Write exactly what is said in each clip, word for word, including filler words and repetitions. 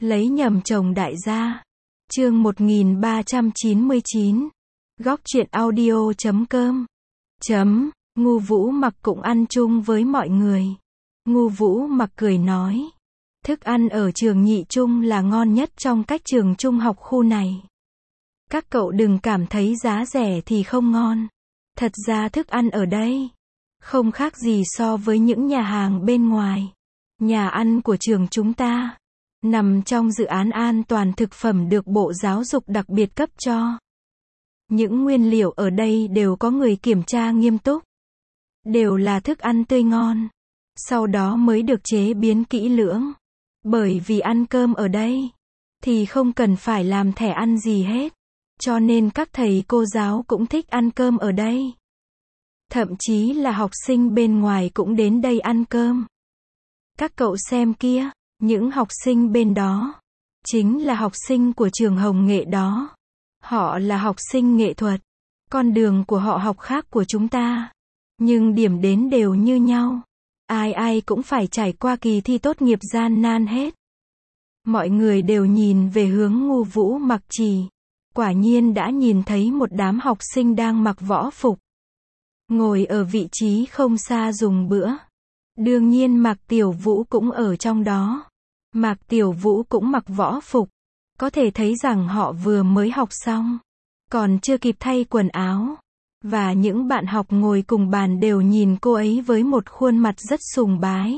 Lấy nhầm chồng đại gia. Chương một nghìn ba trăm chín mươi chín. Góc truyện audio chấm com. Chấm, Ngu Vũ Mặc cũng ăn chung với mọi người. Ngu Vũ Mặc cười nói. Thức ăn ở trường nhị trung là ngon nhất trong các trường trung học khu này. Các cậu đừng cảm thấy giá rẻ thì không ngon. Thật ra thức ăn ở đây không khác gì so với những nhà hàng bên ngoài. Nhà ăn của trường chúng ta nằm trong dự án an toàn thực phẩm được Bộ Giáo dục đặc biệt cấp cho. Những nguyên liệu ở đây đều có người kiểm tra nghiêm túc. Đều là thức ăn tươi ngon. Sau đó mới được chế biến kỹ lưỡng. Bởi vì ăn cơm ở đây thì không cần phải làm thẻ ăn gì hết. Cho nên các thầy cô giáo cũng thích ăn cơm ở đây. Thậm chí là học sinh bên ngoài cũng đến đây ăn cơm. Các cậu xem kia, những học sinh bên đó chính là học sinh của trường Hồng Nghệ đó. Họ là học sinh nghệ thuật. Con đường của họ học khác của chúng ta. Nhưng điểm đến đều như nhau. Ai ai cũng phải trải qua kỳ thi tốt nghiệp gian nan hết. Mọi người đều nhìn về hướng Ngu Vũ Mặc chỉ. Quả nhiên đã nhìn thấy một đám học sinh đang mặc võ phục. Ngồi ở vị trí không xa dùng bữa. Đương nhiên Mạc Tiểu Vũ cũng ở trong đó. Mạc Tiểu Vũ cũng mặc võ phục. Có thể thấy rằng họ vừa mới học xong. Còn chưa kịp thay quần áo. Và những bạn học ngồi cùng bàn đều nhìn cô ấy với một khuôn mặt rất sùng bái.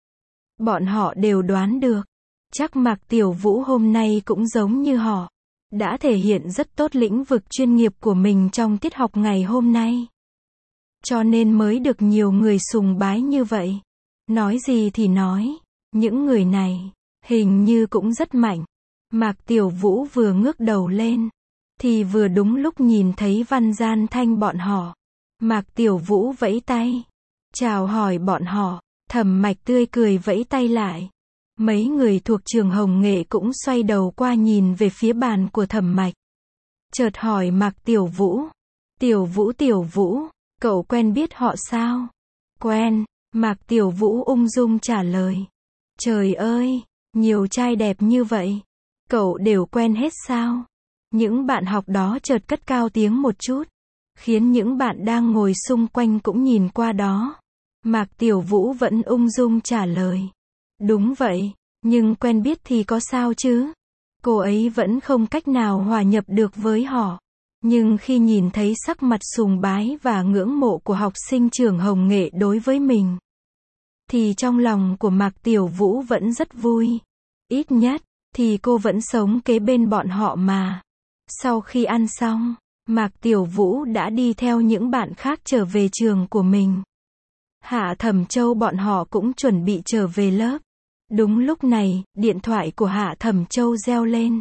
Bọn họ đều đoán được. Chắc Mạc Tiểu Vũ hôm nay cũng giống như họ. Đã thể hiện rất tốt lĩnh vực chuyên nghiệp của mình trong tiết học ngày hôm nay. Cho nên mới được nhiều người sùng bái như vậy. Nói gì thì nói, những người này hình như cũng rất mạnh. Mạc Tiểu Vũ vừa ngước đầu lên thì vừa đúng lúc nhìn thấy Văn Gian Thanh bọn họ. Mạc Tiểu Vũ vẫy tay chào hỏi bọn họ. Thẩm Mạch tươi cười vẫy tay lại. Mấy người thuộc trường Hồng Nghệ cũng xoay đầu qua nhìn về phía bàn của Thẩm Mạch. Chợt hỏi Mạc Tiểu Vũ. Tiểu Vũ Tiểu Vũ, cậu quen biết họ sao? Quen, Mạc Tiểu Vũ ung dung trả lời. Trời ơi, nhiều trai đẹp như vậy. Cậu đều quen hết sao? Những bạn học đó chợt cất cao tiếng một chút. Khiến những bạn đang ngồi xung quanh cũng nhìn qua đó. Mạc Tiểu Vũ vẫn ung dung trả lời. Đúng vậy, nhưng quen biết thì có sao chứ? Cô ấy vẫn không cách nào hòa nhập được với họ. Nhưng khi nhìn thấy sắc mặt sùng bái và ngưỡng mộ của học sinh trường Hồng Nghệ đối với mình, thì trong lòng của Mạc Tiểu Vũ vẫn rất vui. Ít nhất, thì cô vẫn sống kế bên bọn họ mà. Sau khi ăn xong, Mạc Tiểu Vũ đã đi theo những bạn khác trở về trường của mình. Hạ Thẩm Châu bọn họ cũng chuẩn bị trở về lớp. Đúng lúc này, điện thoại của Hạ Thẩm Châu reo lên.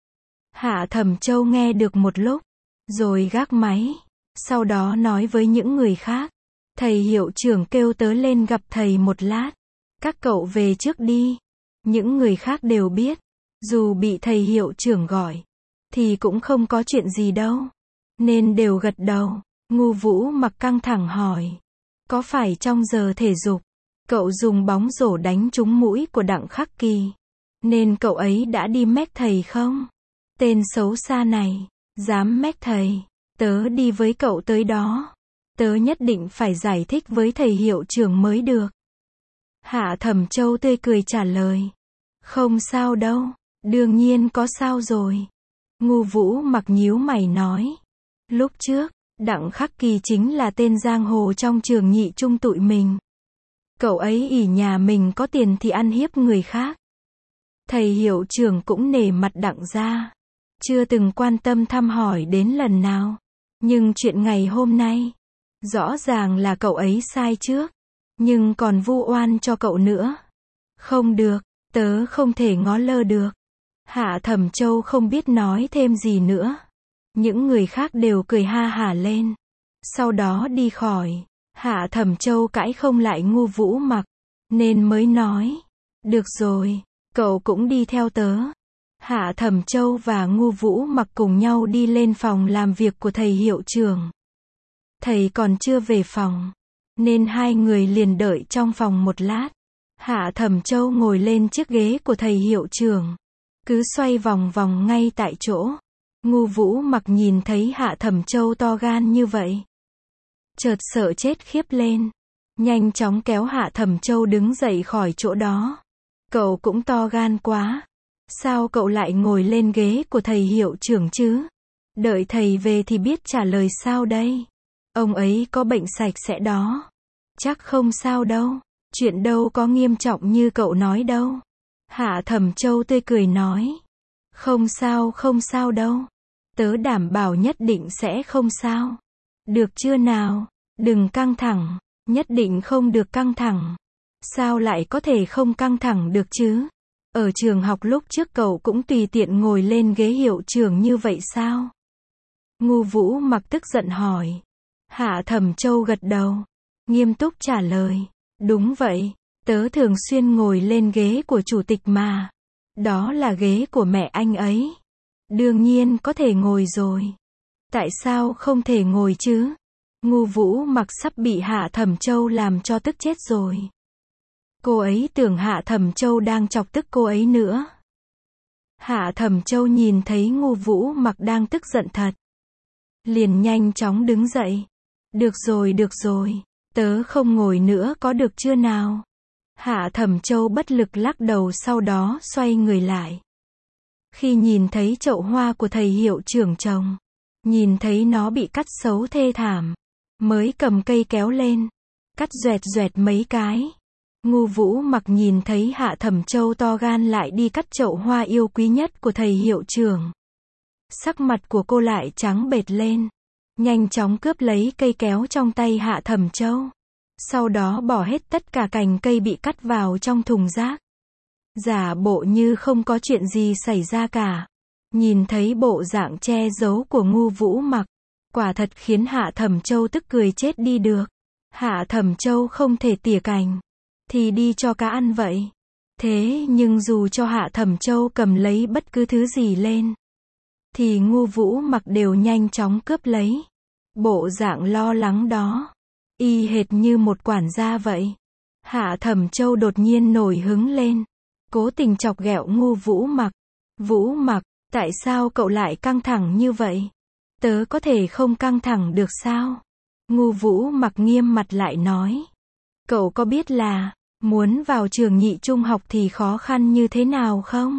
Hạ Thẩm Châu nghe được một lúc, rồi gác máy. Sau đó nói với những người khác. Thầy hiệu trưởng kêu tớ lên gặp thầy một lát. Các cậu về trước đi. Những người khác đều biết. Dù bị thầy hiệu trưởng gọi, thì cũng không có chuyện gì đâu. Nên đều gật đầu. Ngu Vũ Mặc căng thẳng hỏi. Có phải trong giờ thể dục, cậu dùng bóng rổ đánh trúng mũi của Đặng Khắc Kỳ, nên cậu ấy đã đi mách thầy không? Tên xấu xa này, dám mách thầy. Tớ đi với cậu tới đó. Tớ nhất định phải giải thích với thầy hiệu trưởng mới được. Hạ Thẩm Châu tươi cười trả lời. Không sao đâu, đương nhiên có sao rồi. Ngu Vũ Mặc nhíu mày nói. Lúc trước, Đặng Khắc Kỳ chính là tên giang hồ trong trường nhị trung tụi mình. Cậu ấy ỷ nhà mình có tiền thì ăn hiếp người khác. Thầy hiệu trưởng cũng nể mặt Đặng gia. Chưa từng quan tâm thăm hỏi đến lần nào. Nhưng chuyện ngày hôm nay, rõ ràng là cậu ấy sai trước. Nhưng còn vu oan cho cậu nữa. Không được, tớ không thể ngó lơ được. Hạ Thẩm Châu không biết nói thêm gì nữa. Những người khác đều cười ha hả lên. Sau đó đi khỏi. Hạ Thẩm Châu cãi không lại Ngu Vũ Mặc, nên mới nói. Được rồi, cậu cũng đi theo tớ. Hạ Thẩm Châu và Ngu Vũ Mặc cùng nhau đi lên phòng làm việc của thầy hiệu trưởng. Thầy còn chưa về phòng, nên hai người liền đợi trong phòng một lát. Hạ Thẩm Châu ngồi lên chiếc ghế của thầy hiệu trưởng. cứ xoay vòng vòng ngay tại chỗ. Ngu Vũ Mặc nhìn thấy Hạ Thẩm Châu to gan như vậy, chợt sợ chết khiếp lên, nhanh chóng kéo Hạ Thẩm Châu đứng dậy khỏi chỗ đó. Cậu cũng to gan quá. Sao cậu lại ngồi lên ghế của thầy hiệu trưởng chứ? Đợi thầy về thì biết trả lời sao đây? Ông ấy có bệnh sạch sẽ đó. Chắc không sao đâu. Chuyện đâu có nghiêm trọng như cậu nói đâu. Hạ Thẩm Châu tươi cười nói. Không sao không sao đâu. Tớ đảm bảo nhất định sẽ không sao. Được chưa nào? Đừng căng thẳng. Nhất định không được căng thẳng. Sao lại có thể không căng thẳng được chứ? Ở trường học lúc trước cậu cũng tùy tiện ngồi lên ghế hiệu trưởng như vậy sao? Ngu Vũ Mặc tức giận hỏi. Hạ Thẩm Châu gật đầu, nghiêm túc trả lời. Đúng vậy, tớ thường xuyên ngồi lên ghế của chủ tịch mà. Đó là ghế của mẹ anh ấy. Đương nhiên có thể ngồi rồi. Tại sao không thể ngồi chứ? Ngu Vũ Mặc sắp bị Hạ Thẩm Châu làm cho tức chết rồi. Cô ấy tưởng Hạ Thẩm Châu đang chọc tức cô ấy nữa. Hạ Thẩm Châu nhìn thấy Ngu Vũ Mặc đang tức giận thật, liền nhanh chóng đứng dậy. Được rồi được rồi, tớ không ngồi nữa có được chưa nào? Hạ Thẩm Châu bất lực lắc đầu, sau đó xoay người lại. Khi nhìn thấy chậu hoa của thầy hiệu trưởng trồng, nhìn thấy nó bị cắt xấu thê thảm, mới cầm cây kéo lên, cắt doẹt doẹt mấy cái. Ngu Vũ Mặc nhìn thấy Hạ Thẩm Châu to gan lại đi cắt chậu hoa yêu quý nhất của thầy hiệu trưởng. Sắc mặt của cô lại trắng bệch lên, nhanh chóng cướp lấy cây kéo trong tay Hạ Thẩm Châu. Sau đó bỏ hết tất cả cành cây bị cắt vào trong thùng rác. Giả bộ như không có chuyện gì xảy ra cả. Nhìn thấy bộ dạng che giấu của Ngu Vũ Mặc, quả thật khiến Hạ Thẩm Châu tức cười chết đi được. Hạ Thẩm Châu không thể tỉa cành, thì đi cho cá ăn vậy. Thế nhưng dù cho Hạ Thẩm Châu cầm lấy bất cứ thứ gì lên, thì Ngu Vũ Mặc đều nhanh chóng cướp lấy. Bộ dạng lo lắng đó, y hệt như một quản gia vậy. Hạ Thẩm Châu đột nhiên nổi hứng lên, cố tình chọc ghẹo Ngu Vũ Mặc. Vũ Mặc, tại sao cậu lại căng thẳng như vậy? Tớ có thể không căng thẳng được sao? Ngu Vũ Mặc nghiêm mặt lại nói. Cậu có biết là, muốn vào trường nhị trung học thì khó khăn như thế nào không?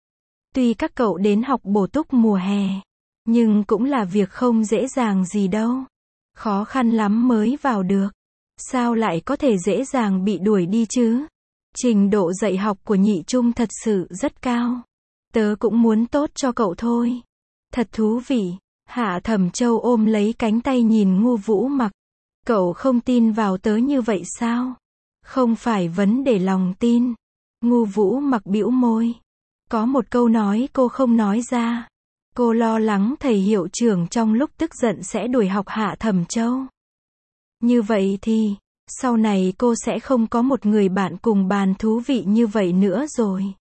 Tuy các cậu đến học bổ túc mùa hè, nhưng cũng là việc không dễ dàng gì đâu. Khó khăn lắm mới vào được. Sao lại có thể dễ dàng bị đuổi đi chứ? Trình độ dạy học của nhị trung thật sự rất cao. Tớ cũng muốn tốt cho cậu thôi. Thật thú vị. Hạ Thẩm Châu ôm lấy cánh tay nhìn Ngu Vũ Mặc. Cậu không tin vào tớ như vậy sao? Không phải vấn đề lòng tin. Ngu Vũ Mặc bĩu môi. Có một câu nói cô không nói ra. Cô lo lắng thầy hiệu trưởng trong lúc tức giận sẽ đuổi học Hạ Thẩm Châu. Như vậy thì, sau này cô sẽ không có một người bạn cùng bàn thú vị như vậy nữa rồi.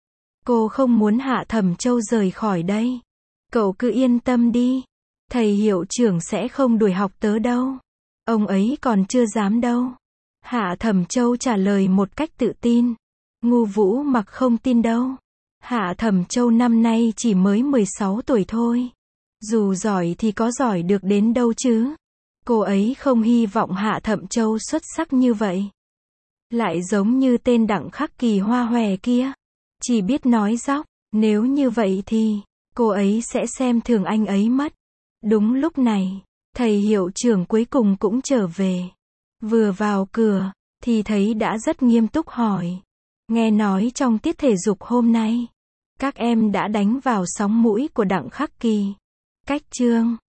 Cô không muốn Hạ Thẩm Châu rời khỏi đây. Cậu cứ yên tâm đi. Thầy hiệu trưởng sẽ không đuổi học tớ đâu. Ông ấy còn chưa dám đâu. Hạ Thẩm Châu trả lời một cách tự tin. Ngu Vũ Mặc không tin đâu. Hạ Thẩm Châu năm nay chỉ mới mười sáu tuổi thôi. Dù giỏi thì có giỏi được đến đâu chứ. Cô ấy không hy vọng Hạ Thẩm Châu xuất sắc như vậy. Lại giống như tên Đặng Khắc Kỳ hoa hòe kia. Chỉ biết nói dóc. Nếu như vậy thì, cô ấy sẽ xem thường anh ấy mất. Đúng lúc này, thầy hiệu trưởng cuối cùng cũng trở về. Vừa vào cửa, thì thấy đã rất nghiêm túc hỏi. Nghe nói trong tiết thể dục hôm nay, các em đã đánh vào sóng mũi của Đặng Khắc Kỳ. Cách chương